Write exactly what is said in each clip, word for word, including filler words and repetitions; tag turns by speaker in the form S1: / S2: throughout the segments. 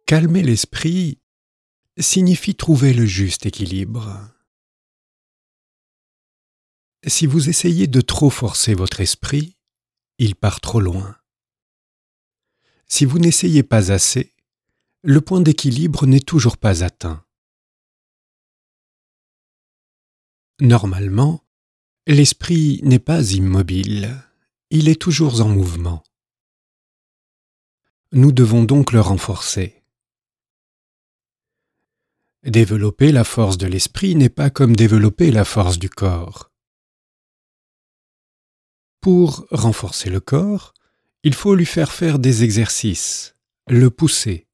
S1: Calmer l'esprit signifie trouver le juste équilibre. Si vous essayez de trop forcer votre esprit, il part trop loin. Si vous n'essayez pas assez, le point d'équilibre n'est toujours pas atteint. Normalement, l'esprit n'est pas immobile, il est toujours en mouvement. Nous devons donc le renforcer. Développer la force de l'esprit n'est pas comme développer la force du corps. Pour renforcer le corps, il faut lui faire faire des exercices, le pousser.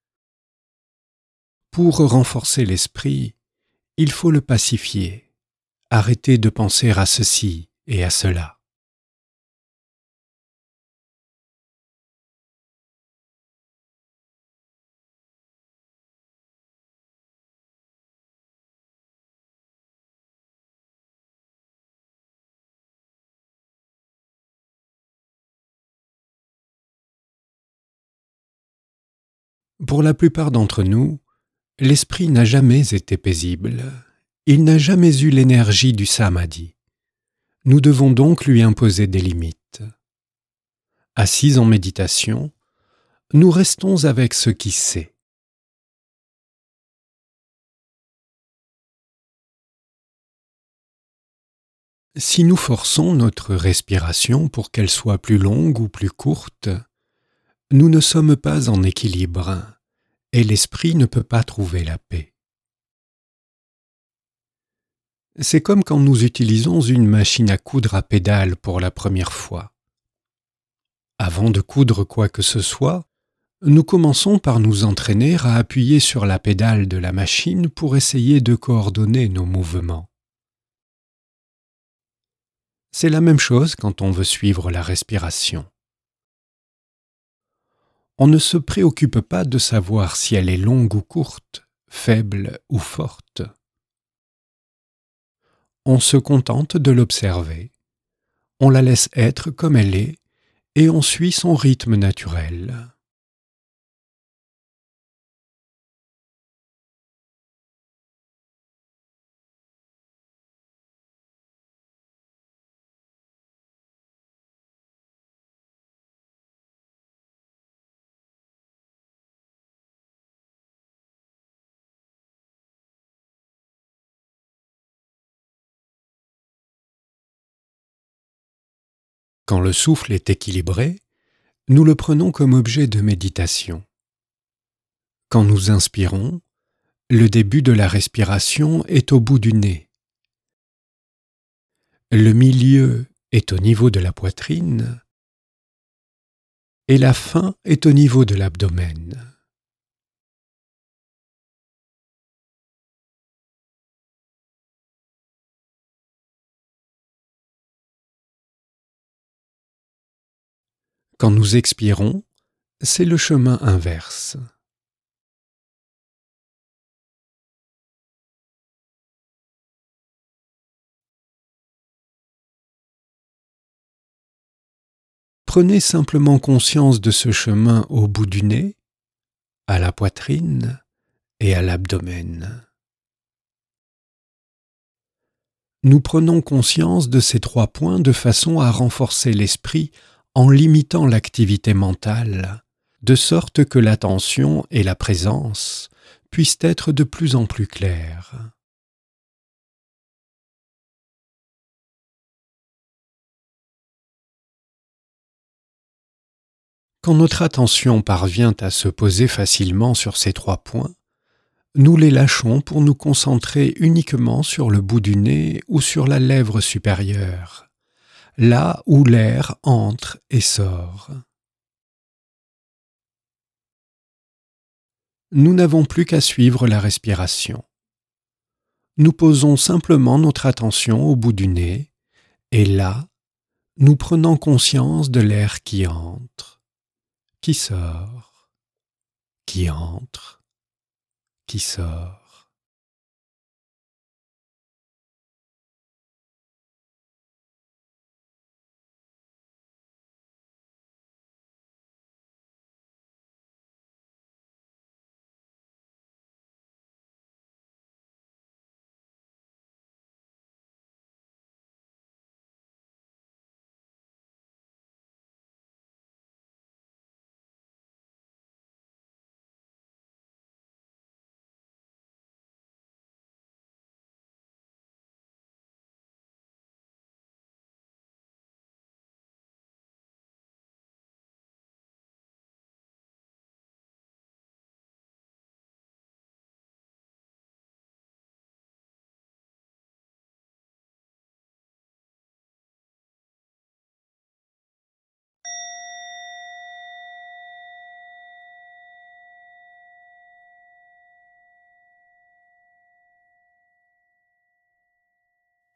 S1: Pour renforcer l'esprit, il faut le pacifier, arrêter de penser à ceci et à cela. Pour la plupart d'entre nous, l'esprit n'a jamais été paisible. Il n'a jamais eu l'énergie du samadhi. Nous devons donc lui imposer des limites. Assis en méditation, nous restons avec ce qui sait. Si nous forçons notre respiration pour qu'elle soit plus longue ou plus courte, nous ne sommes pas en équilibre et l'esprit ne peut pas trouver la paix. C'est comme quand nous utilisons une machine à coudre à pédales pour la première fois. Avant de coudre quoi que ce soit, nous commençons par nous entraîner à appuyer sur la pédale de la machine pour essayer de coordonner nos mouvements. C'est la même chose quand on veut suivre la respiration. On ne se préoccupe pas de savoir si elle est longue ou courte, faible ou forte. On se contente de l'observer. On la laisse être comme elle est et on suit son rythme naturel. Quand le souffle est équilibré, nous le prenons comme objet de méditation. Quand nous inspirons, le début de la respiration est au bout du nez. Le milieu est au niveau de la poitrine et la fin est au niveau de l'abdomen. Quand nous expirons, c'est le chemin inverse. Prenez simplement conscience de ce chemin au bout du nez, à la poitrine et à l'abdomen. Nous prenons conscience de ces trois points de façon à renforcer l'esprit en limitant l'activité mentale, de sorte que l'attention et la présence puissent être de plus en plus claires. Quand notre attention parvient à se poser facilement sur ces trois points, nous les lâchons pour nous concentrer uniquement sur le bout du nez ou sur la lèvre supérieure, là où l'air entre et sort. Nous n'avons plus qu'à suivre la respiration. Nous posons simplement notre attention au bout du nez, et là, nous prenons conscience de l'air qui entre, qui sort, qui entre, qui sort.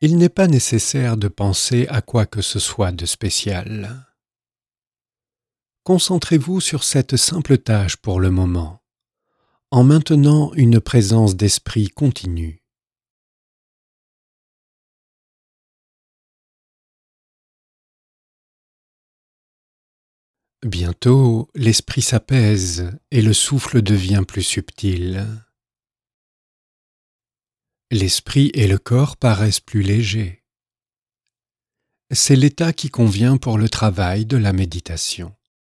S1: il n'est pas nécessaire de penser à quoi que ce soit de spécial. Concentrez-vous sur cette simple tâche pour le moment, en maintenant une présence d'esprit continue. Bientôt, l'esprit s'apaise et le souffle devient plus subtil. L'esprit et le corps paraissent plus légers. C'est l'état qui convient pour le travail de la méditation.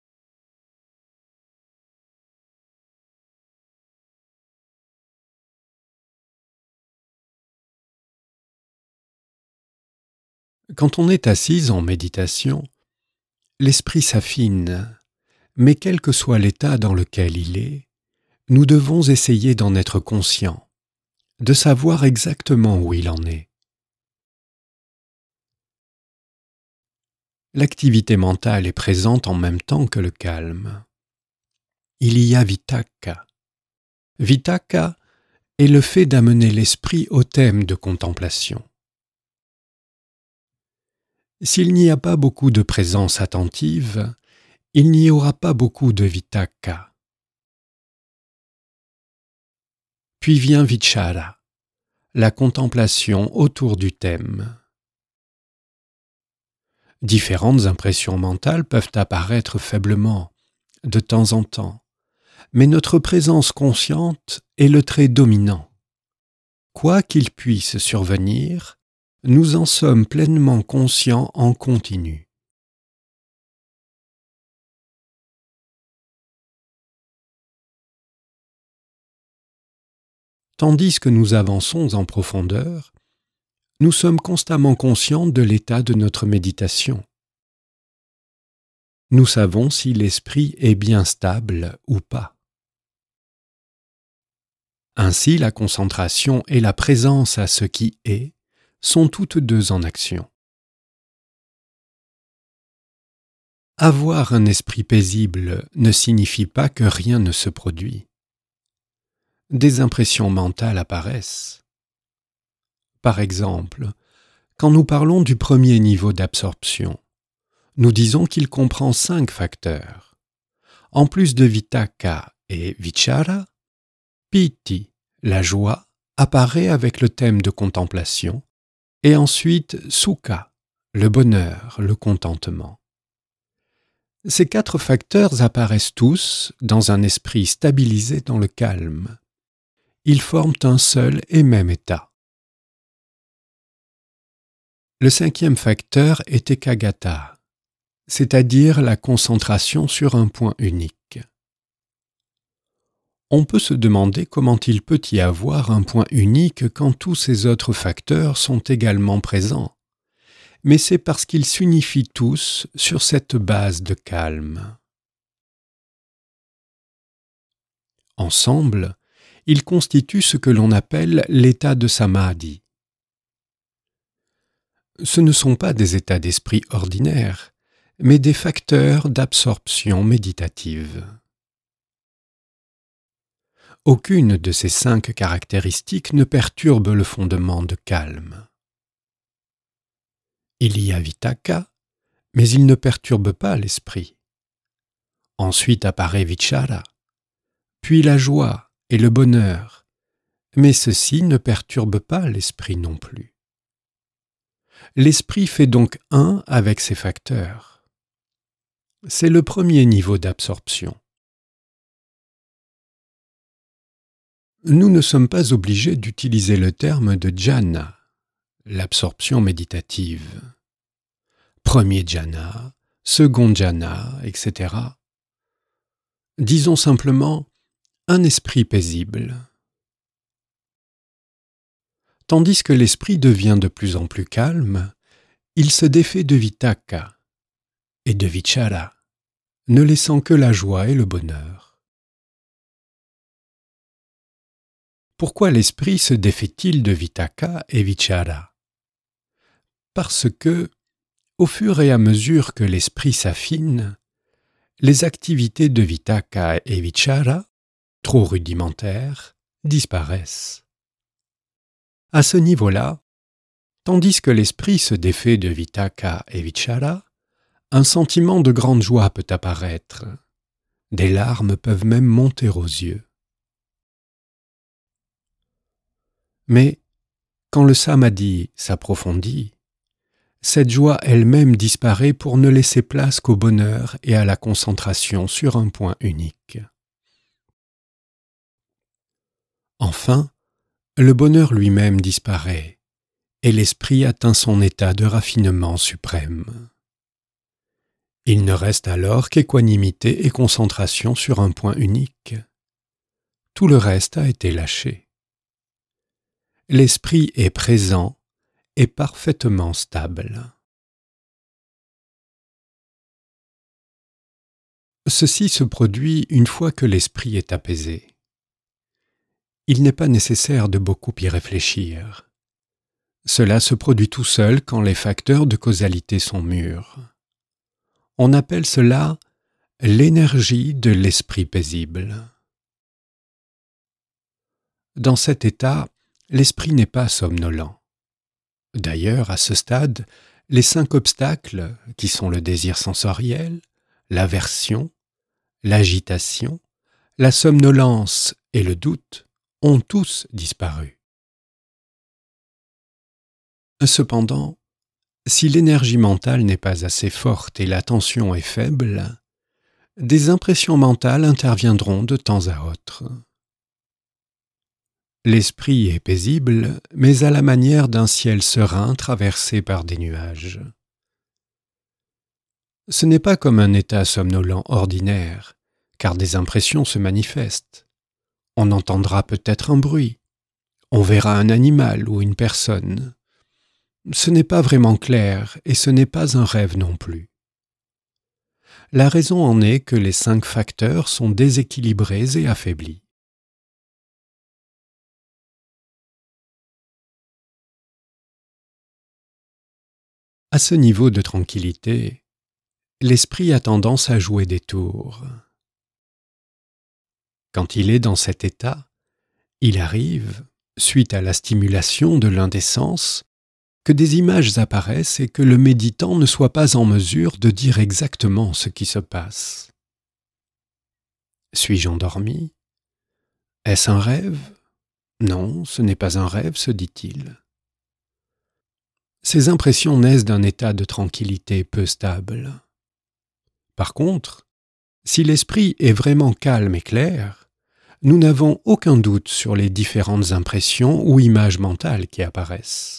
S1: Quand on est assise en méditation, l'esprit s'affine, mais quel que soit l'état dans lequel il est, nous devons essayer d'en être conscients, de savoir exactement où il en est. L'activité mentale est présente en même temps que le calme. Il y a vitakka. Vitakka est le fait d'amener l'esprit au thème de contemplation. S'il n'y a pas beaucoup de présence attentive, il n'y aura pas beaucoup de vitakka. Puis vient vichara, la contemplation autour du thème. Différentes impressions mentales peuvent apparaître faiblement, de temps en temps, mais notre présence consciente est le trait dominant. Quoi qu'il puisse survenir, nous en sommes pleinement conscients en continu. Tandis que nous avançons en profondeur, nous sommes constamment conscients de l'état de notre méditation. Nous savons si l'esprit est bien stable ou pas. Ainsi, la concentration et la présence à ce qui est sont toutes deux en action. Avoir un esprit paisible ne signifie pas que rien ne se produit. Des impressions mentales apparaissent. Par exemple, quand nous parlons du premier niveau d'absorption, nous disons qu'il comprend cinq facteurs. En plus de vitakka et vichara, piti, la joie, apparaît avec le thème de contemplation, et ensuite sukha, le bonheur, le contentement. Ces quatre facteurs apparaissent tous dans un esprit stabilisé dans le calme. Ils forment un seul et même état. Le cinquième facteur est ekaggata, c'est-à-dire la concentration sur un point unique. On peut se demander comment il peut y avoir un point unique quand tous ces autres facteurs sont également présents, mais c'est parce qu'ils s'unifient tous sur cette base de calme. Ensemble, ils constituent ce que l'on appelle l'état de samadhi. Ce ne sont pas des états d'esprit ordinaires, mais des facteurs d'absorption méditative. Aucune de ces cinq caractéristiques ne perturbe le fondement de calme. Il y a vitakka, mais il ne perturbe pas l'esprit. Ensuite apparaît vichara, puis la joie et le bonheur, mais ceci ne perturbe pas l'esprit non plus. L'esprit fait donc un avec ces facteurs. C'est le premier niveau d'absorption. Nous ne sommes pas obligés d'utiliser le terme de jhana, l'absorption méditative. Premier jhana, second jhana, et cetera. Disons simplement un esprit paisible. Tandis que l'esprit devient de plus en plus calme, il se défait de vitakka et de vichara, ne laissant que la joie et le bonheur. Pourquoi l'esprit se défait-il de vitakka et vichara? Parce que, au fur et à mesure que l'esprit s'affine, les activités de vitakka et vichara, trop rudimentaires, disparaissent. À ce niveau-là, Tandis que l'esprit se défait de vitaka et vichara, un sentiment de grande joie peut apparaître. Des larmes peuvent même monter aux yeux. Mais quand le samadhi s'approfondit, cette joie elle-même disparaît pour ne laisser place qu'au bonheur et à la concentration sur un point unique. Enfin, le bonheur lui-même disparaît et l'esprit atteint son état de raffinement suprême. Il ne reste alors qu'équanimité et concentration sur un point unique. Tout le reste a été lâché. L'esprit est présent et parfaitement stable. Ceci se produit une fois que l'esprit est apaisé. Il n'est pas nécessaire de beaucoup y réfléchir. Cela se produit tout seul quand les facteurs de causalité sont mûrs. On appelle cela l'énergie de l'esprit paisible. Dans cet état, l'esprit n'est pas somnolent. D'ailleurs, à ce stade, les cinq obstacles, qui sont le désir sensoriel, l'aversion, l'agitation, la somnolence et le doute, ont tous disparu. Cependant, si l'énergie mentale n'est pas assez forte et l'attention est faible, des impressions mentales interviendront de temps à autre. L'esprit est paisible, mais à la manière d'un ciel serein traversé par des nuages. Ce n'est pas comme un état somnolent ordinaire, car des impressions se manifestent. On entendra peut-être un bruit, on verra un animal ou une personne. Ce n'est pas vraiment clair et ce n'est pas un rêve non plus. La raison en est que les cinq facteurs sont déséquilibrés et affaiblis. À ce niveau de tranquillité, l'esprit a tendance à jouer des tours. Quand il est dans cet état, il arrive, suite à la stimulation de l'un des sens, que des images apparaissent et que le méditant ne soit pas en mesure de dire exactement ce qui se passe. Suis-je endormi? Est-ce un rêve? Non, ce n'est pas un rêve, se dit-il. Ces impressions naissent d'un état de tranquillité peu stable. Par contre, si l'esprit est vraiment calme et clair, nous n'avons aucun doute sur les différentes impressions ou images mentales qui apparaissent.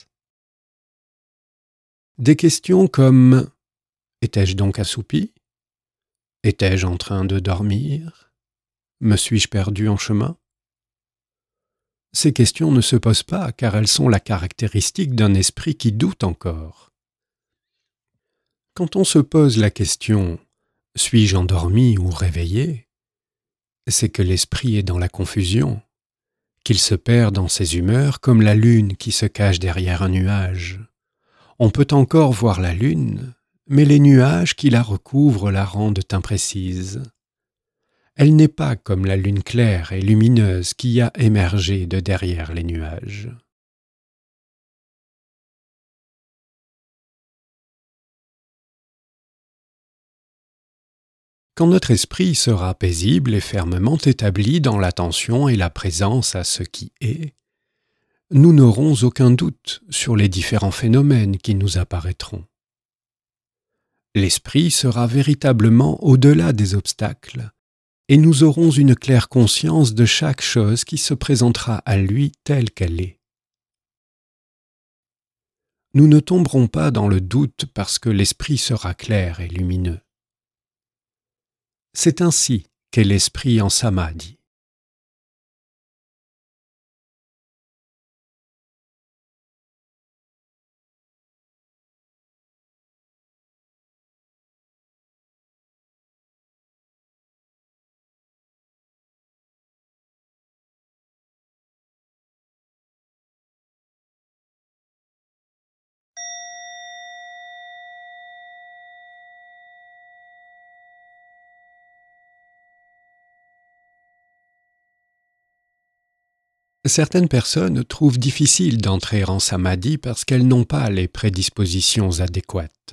S1: Des questions comme « Étais-je donc assoupi ? Étais-je en train de dormir ? Me suis-je perdu en chemin ?» Ces questions ne se posent pas car elles sont la caractéristique d'un esprit qui doute encore. Quand on se pose la question « Suis-je endormi ou réveillé ?», c'est que l'esprit est dans la confusion, qu'il se perd dans ses humeurs comme la lune qui se cache derrière un nuage. On peut encore voir la lune, mais les nuages qui la recouvrent la rendent imprécise. Elle n'est pas comme la lune claire et lumineuse qui a émergé de derrière les nuages. Quand notre esprit sera paisible et fermement établi dans l'attention et la présence à ce qui est, nous n'aurons aucun doute sur les différents phénomènes qui nous apparaîtront. L'esprit sera véritablement au-delà des obstacles, et nous aurons une claire conscience de chaque chose qui se présentera à lui telle qu'elle est. Nous ne tomberons pas dans le doute parce que l'esprit sera clair et lumineux. C'est ainsi qu'est l'esprit en samadhi. Certaines personnes trouvent difficile d'entrer en samadhi parce qu'elles n'ont pas les prédispositions adéquates.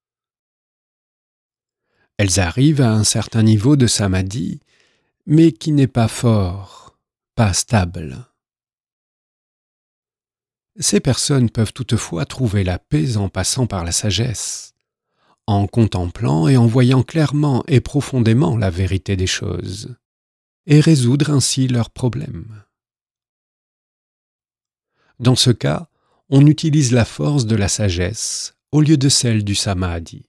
S1: Elles arrivent à un certain niveau de samadhi, mais qui n'est pas fort, pas stable. Ces personnes peuvent toutefois trouver la paix en passant par la sagesse, en contemplant et en voyant clairement et profondément la vérité des choses, et résoudre ainsi leurs problèmes. Dans ce cas, on utilise la force de la sagesse au lieu de celle du samadhi.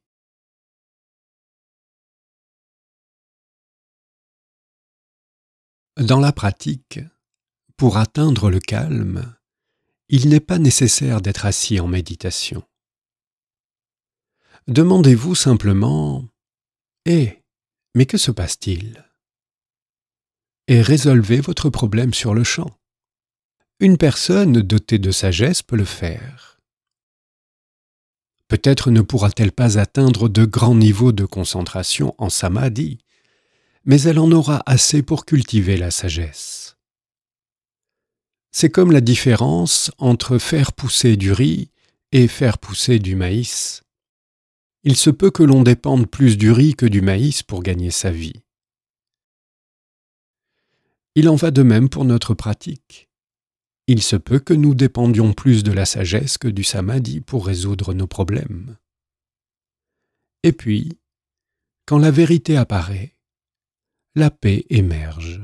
S1: Dans la pratique, pour atteindre le calme, il n'est pas nécessaire d'être assis en méditation. Demandez-vous simplement « Eh, mais que se passe-t-il » et résolvez votre problème sur le champ. Une personne dotée de sagesse peut le faire. Peut-être ne pourra-t-elle pas atteindre de grands niveaux de concentration en samadhi, mais elle en aura assez pour cultiver la sagesse. C'est comme la différence entre faire pousser du riz et faire pousser du maïs. Il se peut que l'on dépende plus du riz que du maïs pour gagner sa vie. Il en va de même pour notre pratique. Il se peut que nous dépendions plus de la sagesse que du samadhi pour résoudre nos problèmes. Et puis, quand la vérité apparaît, la paix émerge.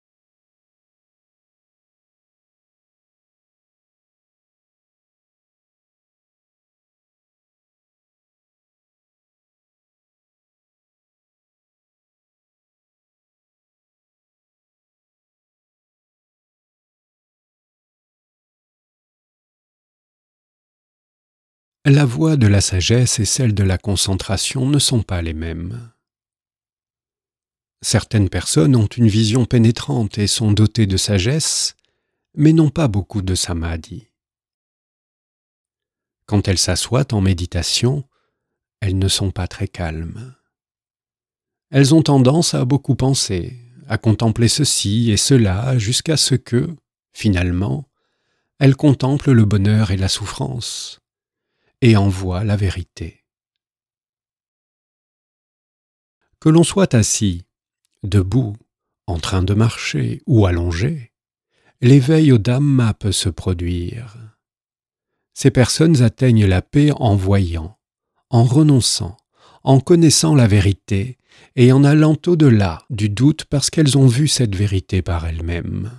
S1: La voie de la sagesse et celle de la concentration ne sont pas les mêmes. Certaines personnes ont une vision pénétrante et sont dotées de sagesse, mais n'ont pas beaucoup de samadhi. Quand elles s'assoient en méditation, elles ne sont pas très calmes. Elles ont tendance à beaucoup penser, à contempler ceci et cela jusqu'à ce que, finalement, elles contemplent le bonheur et la souffrance, et en voient la vérité. Que l'on soit assis, debout, en train de marcher ou allongé, l'éveil au Dhamma peut se produire. Ces personnes atteignent la paix en voyant, en renonçant, en connaissant la vérité et en allant au-delà du doute parce qu'elles ont vu cette vérité par elles-mêmes.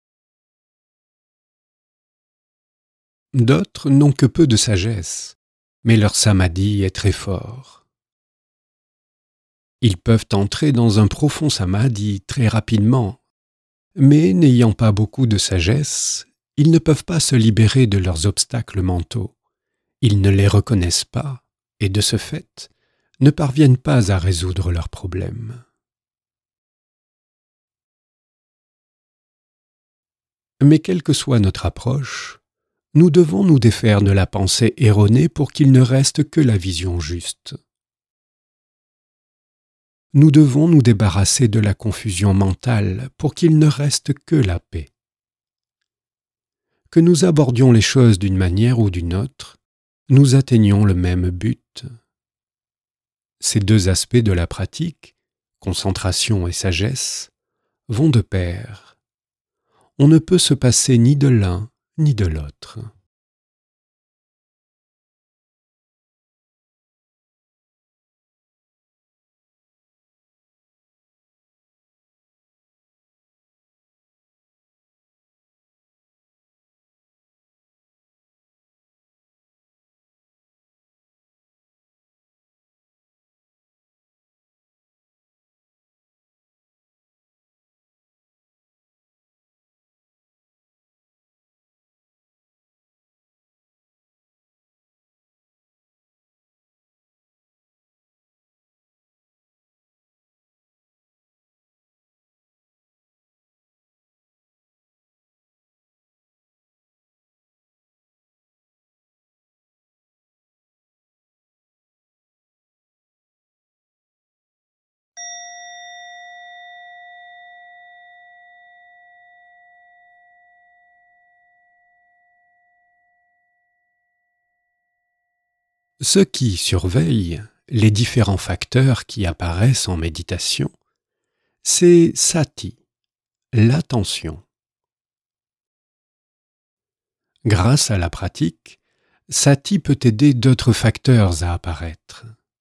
S1: D'autres n'ont que peu de sagesse, mais leur samadhi est très fort. Ils peuvent entrer dans un profond samadhi très rapidement, mais n'ayant pas beaucoup de sagesse, ils ne peuvent pas se libérer de leurs obstacles mentaux. Ils ne les reconnaissent pas et, de ce fait, ne parviennent pas à résoudre leurs problèmes. Mais quelle que soit notre approche, nous devons nous défaire de la pensée erronée pour qu'il ne reste que la vision juste. Nous devons nous débarrasser de la confusion mentale pour qu'il ne reste que la paix. Que nous abordions les choses d'une manière ou d'une autre, nous atteignons le même but. Ces deux aspects de la pratique, concentration et sagesse, vont de pair. On ne peut se passer ni de l'un ni de l'autre. Ceux qui surveillent les différents facteurs qui apparaissent en méditation, c'est sati, l'attention. Grâce à la pratique, sati peut aider d'autres facteurs à apparaître.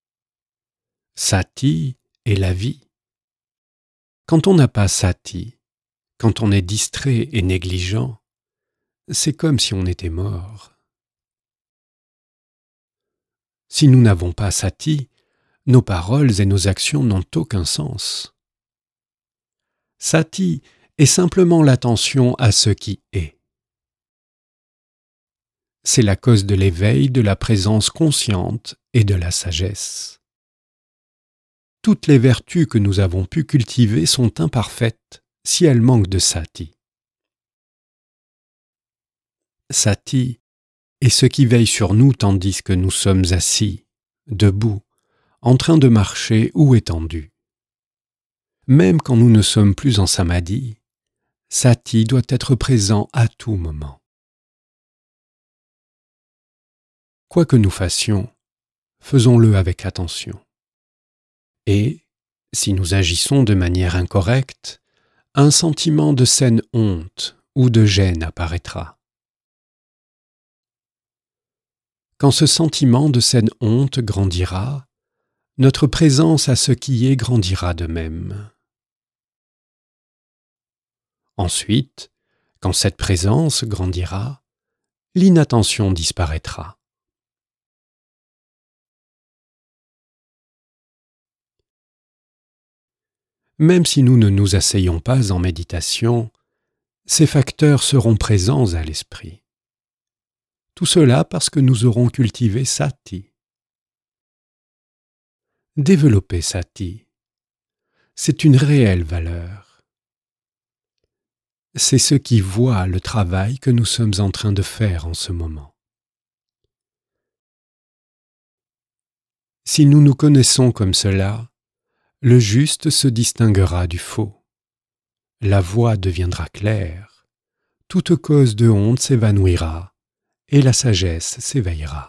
S1: Sati est la vie. Quand on n'a pas sati, quand on est distrait et négligent, c'est comme si on était mort. Si nous n'avons pas sati, nos paroles et nos actions n'ont aucun sens. Sati est simplement l'attention à ce qui est. C'est la cause de l'éveil, de la présence consciente et de la sagesse. Toutes les vertus que nous avons pu cultiver sont imparfaites si elles manquent de sati. Sati est ce qui veille sur nous tandis que nous sommes assis, debout, en train de marcher ou étendus. Même quand nous ne sommes plus en samadhi, sati doit être présent à tout moment. Quoi que nous fassions, faisons-le avec attention. Et, si nous agissons de manière incorrecte, un sentiment de saine honte ou de gêne apparaîtra. Quand ce sentiment de saine honte grandira, notre présence à ce qui est grandira de même. Ensuite, quand cette présence grandira, l'inattention disparaîtra. Même si nous ne nous asseyons pas en méditation, ces facteurs seront présents à l'esprit. Tout cela parce que nous aurons cultivé sati. Développer sati, c'est une réelle valeur. C'est ce qui voit le travail que nous sommes en train de faire en ce moment. Si nous nous connaissons comme cela, le juste se distinguera du faux. La voie deviendra claire, toute cause de honte s'évanouira et la sagesse s'éveillera.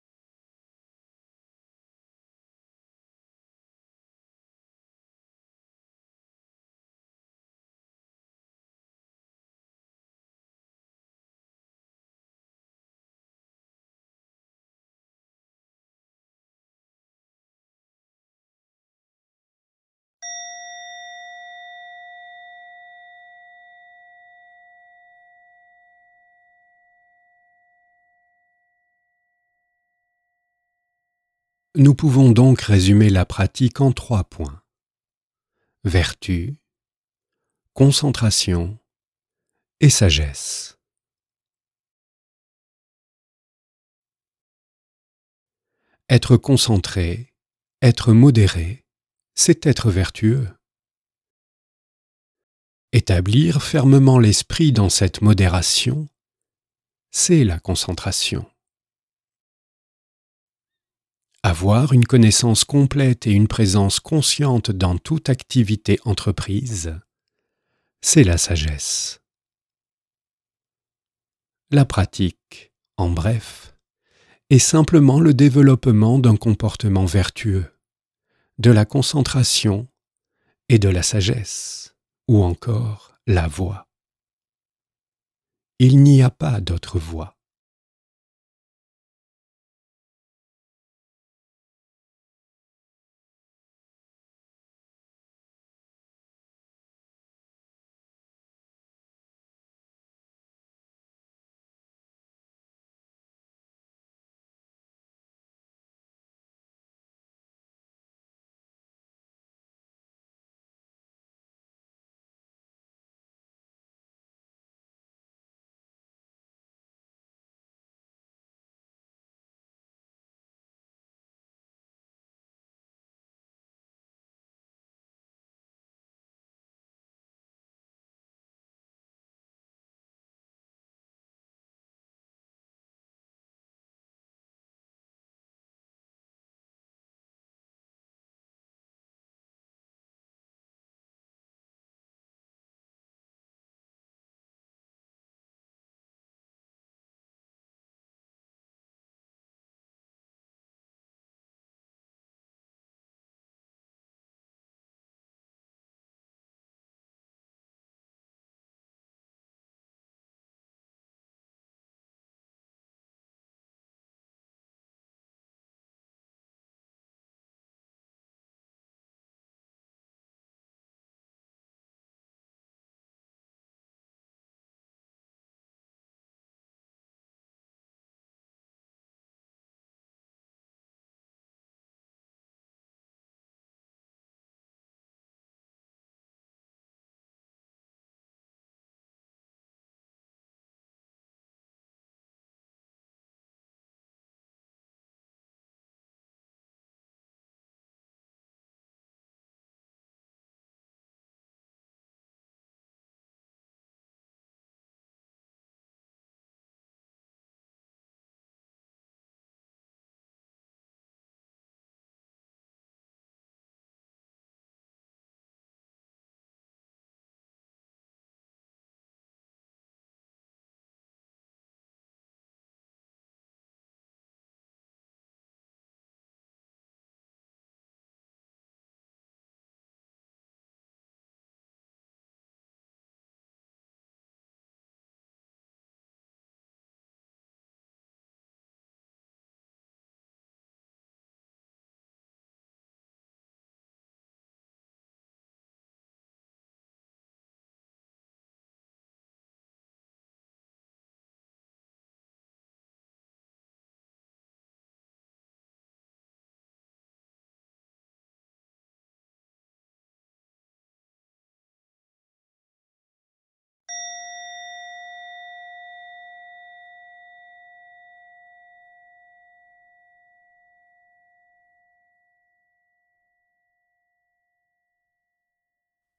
S1: Nous pouvons donc résumer la pratique en trois points. Vertu, concentration et sagesse. Être concentré, être modéré, c'est être vertueux. Établir fermement l'esprit dans cette modération, c'est la concentration. Avoir une connaissance complète et une présence consciente dans toute activité entreprise, c'est la sagesse. La pratique, en bref, est simplement le développement d'un comportement vertueux, de la concentration et de la sagesse, ou encore la voie. Il n'y a pas d'autre voie.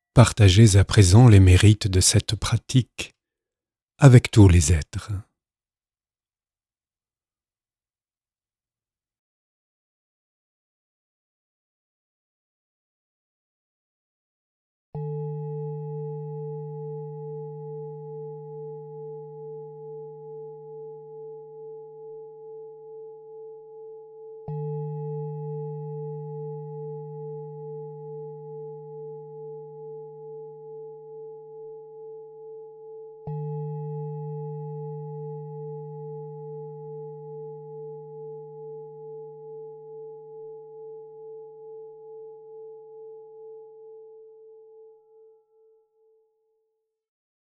S1: Partagez à présent les mérites de cette pratique avec tous les êtres.